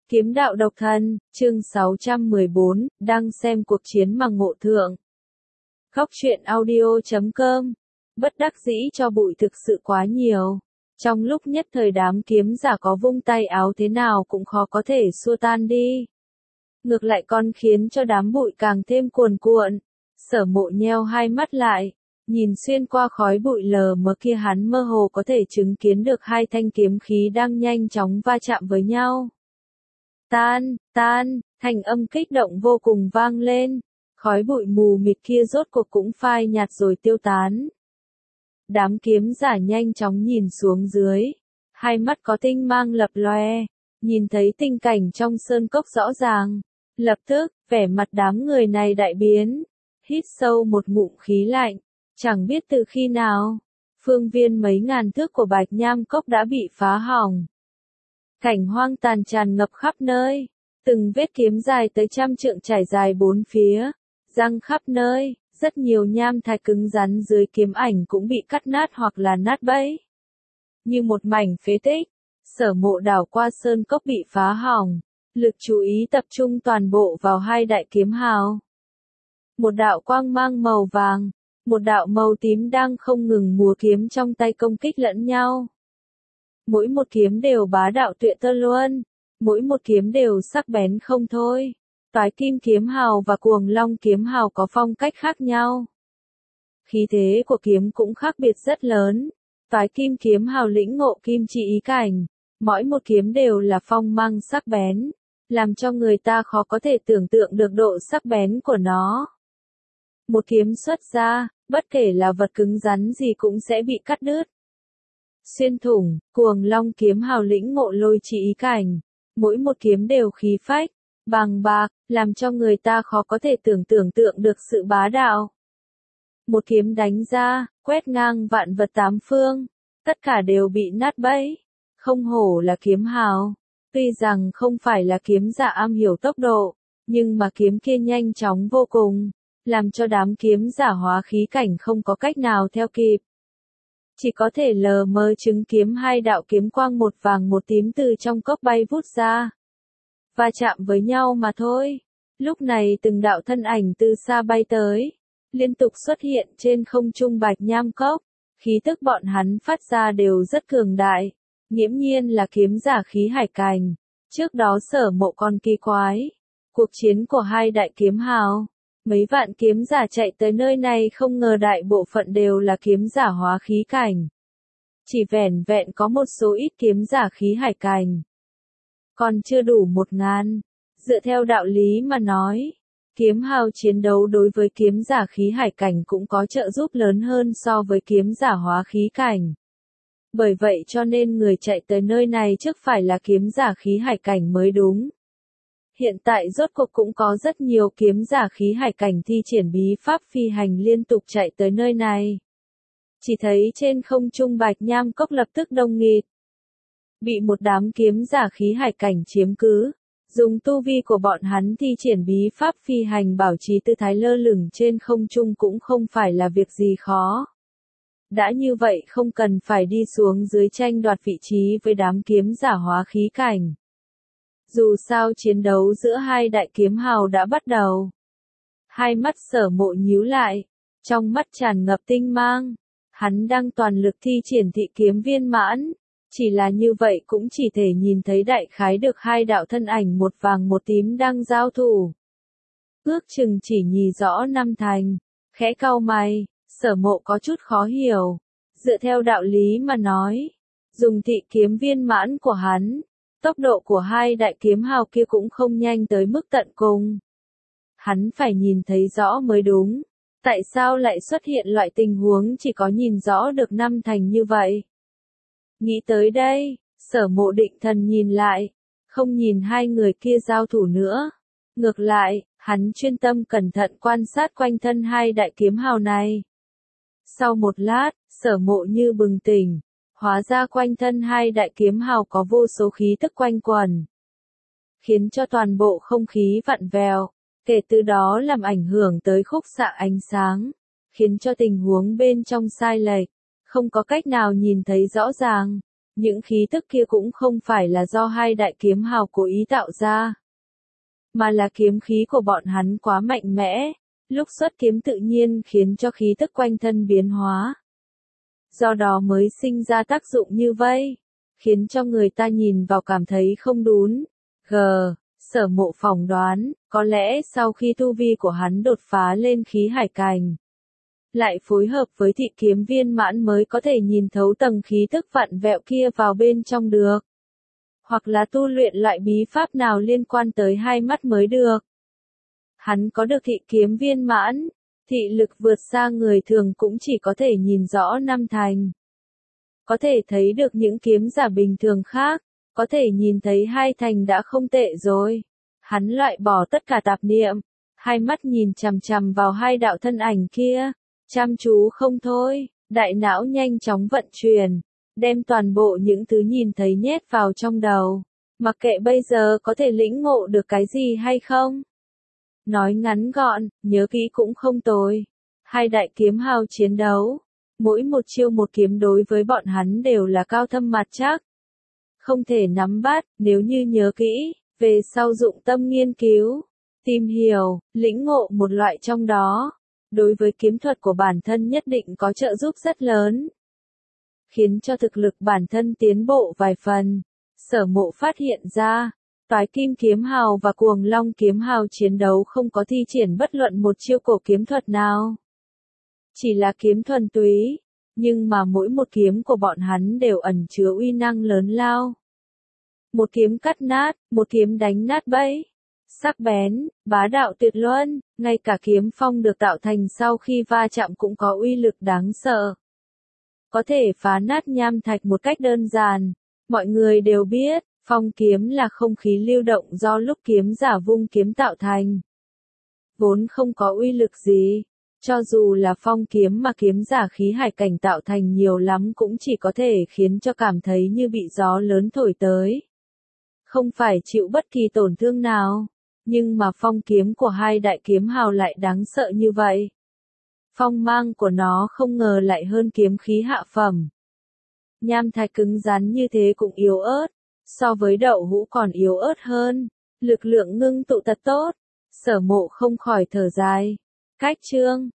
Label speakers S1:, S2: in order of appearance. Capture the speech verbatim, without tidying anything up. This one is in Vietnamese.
S1: Kiếm đạo độc thân, chương sáu trăm mười bốn, đang xem cuộc chiến mà ngộ thượng. Góc truyện audio chấm com. Bất đắc dĩ cho bụi thực sự quá nhiều. Trong lúc nhất thời đám kiếm giả có vung tay áo thế nào cũng khó có thể xua tan đi. Ngược lại còn khiến cho đám bụi càng thêm cuồn cuộn. Sở Mộ nheo hai mắt lại, nhìn xuyên qua khói bụi lờ mờ kia hắn mơ hồ có thể chứng kiến được hai thanh kiếm khí đang nhanh chóng va chạm với nhau. Tan, tan, thành âm kích động vô cùng vang lên, khói bụi mù mịt kia rốt cuộc cũng phai nhạt rồi tiêu tán. Đám kiếm giả nhanh chóng nhìn xuống dưới, hai mắt có tinh mang lập loe, nhìn thấy tình cảnh trong sơn cốc rõ ràng, lập tức, vẻ mặt đám người này đại biến, hít sâu một ngụm khí lạnh, chẳng biết từ khi nào, phương viên mấy ngàn thước của Bạch Nham Cốc đã bị phá hỏng. Cảnh hoang tàn tràn ngập khắp nơi, từng vết kiếm dài tới trăm trượng trải dài bốn phía, răng khắp nơi, rất nhiều nham thạch cứng rắn dưới kiếm ảnh cũng bị cắt nát hoặc là nát bấy. Như một mảnh phế tích, Sở Mộ đảo qua sơn cốc bị phá hỏng, lực chú ý tập trung toàn bộ vào hai đại kiếm hào. Một đạo quang mang màu vàng, một đạo màu tím đang không ngừng múa kiếm trong tay công kích lẫn nhau. Mỗi một kiếm đều bá đạo tuyệt tơ luôn, mỗi một kiếm đều sắc bén không thôi. Toái Kim kiếm hào và Cuồng Long kiếm hào có phong cách khác nhau. Khí thế của kiếm cũng khác biệt rất lớn. Toái Kim kiếm hào lĩnh ngộ kim chi ý cảnh, mỗi một kiếm đều là phong mang sắc bén, làm cho người ta khó có thể tưởng tượng được độ sắc bén của nó. Một kiếm xuất ra, bất kể là vật cứng rắn gì cũng sẽ bị cắt đứt. Xuyên thủng, Cuồng Long kiếm hào lĩnh ngộ lôi chi ý cảnh, mỗi một kiếm đều khí phách, bằng bạc, làm cho người ta khó có thể tưởng tưởng tượng được sự bá đạo. Một kiếm đánh ra, quét ngang vạn vật tám phương, tất cả đều bị nát bấy, không hổ là kiếm hào. Tuy rằng không phải là kiếm giả am hiểu tốc độ, nhưng mà kiếm kia nhanh chóng vô cùng, làm cho đám kiếm giả hóa khí cảnh không có cách nào theo kịp. Chỉ có thể lờ mờ chứng kiếm hai đạo kiếm quang một vàng một tím từ trong cốc bay vút ra. Va chạm với nhau mà thôi. Lúc này từng đạo thân ảnh từ xa bay tới, liên tục xuất hiện trên không trung Bạch Nham Cốc. Khí tức bọn hắn phát ra đều rất cường đại, nghiễm nhiên là kiếm giả khí hải cảnh. Trước đó Sở Mộ còn kỳ quái, cuộc chiến của hai đại kiếm hào, mấy vạn kiếm giả chạy tới nơi này không ngờ đại bộ phận đều là kiếm giả hóa khí cảnh. Chỉ vẻn vẹn có một số ít kiếm giả khí hải cảnh. Còn chưa đủ một ngàn. Dựa theo đạo lý mà nói, kiếm hào chiến đấu đối với kiếm giả khí hải cảnh cũng có trợ giúp lớn hơn so với kiếm giả hóa khí cảnh. Bởi vậy cho nên người chạy tới nơi này trước phải là kiếm giả khí hải cảnh mới đúng. Hiện tại rốt cuộc cũng có rất nhiều kiếm giả khí hải cảnh thi triển bí pháp phi hành liên tục chạy tới nơi này. Chỉ thấy trên không trung Bạch Nham Cốc lập tức đông nghịt. Bị một đám kiếm giả khí hải cảnh chiếm cứ, dùng tu vi của bọn hắn thi triển bí pháp phi hành bảo trì tư thái lơ lửng trên không trung cũng không phải là việc gì khó. Đã như vậy không cần phải đi xuống dưới tranh đoạt vị trí với đám kiếm giả hóa khí cảnh. Dù sao chiến đấu giữa hai đại kiếm hào đã bắt đầu. Hai mắt Sở Mộ nhíu lại, trong mắt tràn ngập tinh mang. Hắn đang toàn lực thi triển thị kiếm viên mãn, chỉ là như vậy cũng chỉ thể nhìn thấy đại khái được hai đạo thân ảnh một vàng một tím đang giao thủ. Ước chừng chỉ nhìn rõ năm thành, khẽ cau mày, Sở Mộ có chút khó hiểu. Dựa theo đạo lý mà nói, dùng thị kiếm viên mãn của hắn, tốc độ của hai đại kiếm hào kia cũng không nhanh tới mức tận cùng. Hắn phải nhìn thấy rõ mới đúng. Tại sao lại xuất hiện loại tình huống chỉ có nhìn rõ được năm thành như vậy? Nghĩ tới đây, Sở Mộ định thần nhìn lại, không nhìn hai người kia giao thủ nữa. Ngược lại, hắn chuyên tâm cẩn thận quan sát quanh thân hai đại kiếm hào này. Sau một lát, Sở Mộ như bừng tỉnh, hóa ra quanh thân hai đại kiếm hào có vô số khí tức quanh quẩn, khiến cho toàn bộ không khí vặn vẹo. Kể từ đó làm ảnh hưởng tới khúc xạ ánh sáng, khiến cho tình huống bên trong sai lệch, không có cách nào nhìn thấy rõ ràng. những khí tức kia cũng không phải là do hai đại kiếm hào cố ý tạo ra, mà là kiếm khí của bọn hắn quá mạnh mẽ, lúc xuất kiếm tự nhiên khiến cho khí tức quanh thân biến hóa. Do đó mới sinh ra tác dụng như vậy, khiến cho người ta nhìn vào cảm thấy không đúng. G. Sở Mộ phỏng đoán, có lẽ sau khi tu vi của hắn đột phá lên khí hải cảnh, lại phối hợp với thị kiếm viên mãn mới có thể nhìn thấu tầng khí tức vặn vẹo kia vào bên trong được. Hoặc là tu luyện loại bí pháp nào liên quan tới hai mắt mới được. Hắn có được thị kiếm viên mãn, thị lực vượt xa người thường cũng chỉ có thể nhìn rõ năm thành. Có thể thấy được những kiếm giả bình thường khác, có thể nhìn thấy hai thành đã không tệ rồi. Hắn loại bỏ tất cả tạp niệm, hai mắt nhìn chằm chằm vào hai đạo thân ảnh kia, chăm chú không thôi, đại não nhanh chóng vận chuyển, đem toàn bộ những thứ nhìn thấy nhét vào trong đầu, mặc kệ bây giờ có thể lĩnh ngộ được cái gì hay không. Nói ngắn gọn, nhớ kỹ cũng không tồi. Hai đại kiếm hào chiến đấu, mỗi một chiêu một kiếm đối với bọn hắn đều là cao thâm mặt chắc. Không thể nắm bắt, nếu như nhớ kỹ, về sau dụng tâm nghiên cứu, tìm hiểu, lĩnh ngộ một loại trong đó, đối với kiếm thuật của bản thân nhất định có trợ giúp rất lớn, khiến cho thực lực bản thân tiến bộ vài phần. Sở Mộ phát hiện ra, Toái Kim kiếm hào và Cuồng Long kiếm hào chiến đấu không có thi triển bất luận một chiêu cổ kiếm thuật nào. Chỉ là kiếm thuần túy, nhưng mà mỗi một kiếm của bọn hắn đều ẩn chứa uy năng lớn lao. Một kiếm cắt nát, một kiếm đánh nát bẫy. Sắc bén, bá đạo tuyệt luân, ngay cả kiếm phong được tạo thành sau khi va chạm cũng có uy lực đáng sợ. Có thể phá nát nham thạch một cách đơn giản. Mọi người đều biết, phong kiếm là không khí lưu động do lúc kiếm giả vung kiếm tạo thành. Vốn không có uy lực gì. Cho dù là phong kiếm mà kiếm giả khí hải cảnh tạo thành nhiều lắm cũng chỉ có thể khiến cho cảm thấy như bị gió lớn thổi tới. Không phải chịu bất kỳ tổn thương nào. Nhưng mà phong kiếm của hai đại kiếm hào lại đáng sợ như vậy. Phong mang của nó không ngờ lại hơn kiếm khí hạ phẩm. Nham thạch cứng rắn như thế cũng yếu ớt, so với đậu hũ còn yếu ớt hơn. Lực lượng ngưng tụ thật tốt. Sở Mộ không khỏi thở dài. Cách chương